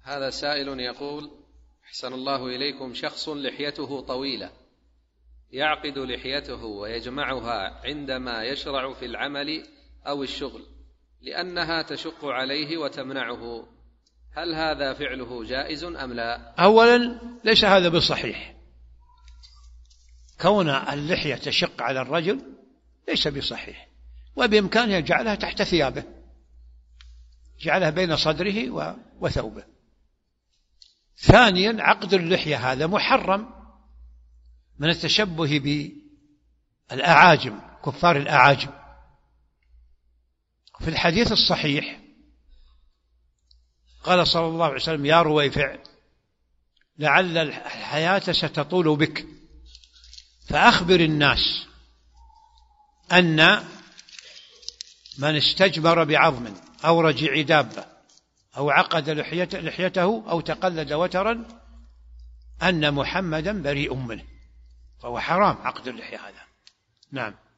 هذا سائل يقول: أحسن الله إليكم، شخص لحيته طويلة يعقد لحيته ويجمعها عندما يشرع في العمل أو الشغل لأنها تشق عليه وتمنعه، هل هذا فعله جائز أم لا؟ أولا ليس هذا بصحيح، كون اللحية تشق على الرجل ليس بصحيح، وبإمكانه يجعلها تحت ثيابه، جعلها بين صدره وثوبه. ثانيا عقد اللحية هذا محرم من التشبه بالأعاجم، كفار الأعاجم. في الحديث الصحيح قال صلى الله عليه وسلم: يا رويفع، لعل الحياة ستطول بك، فأخبر الناس أن من استجمر بعظم أو رجع دابة أو عقد لحيته أو تقلد وترا أن محمدا بريء منه، فهو حرام عقد اللحية هذا. نعم.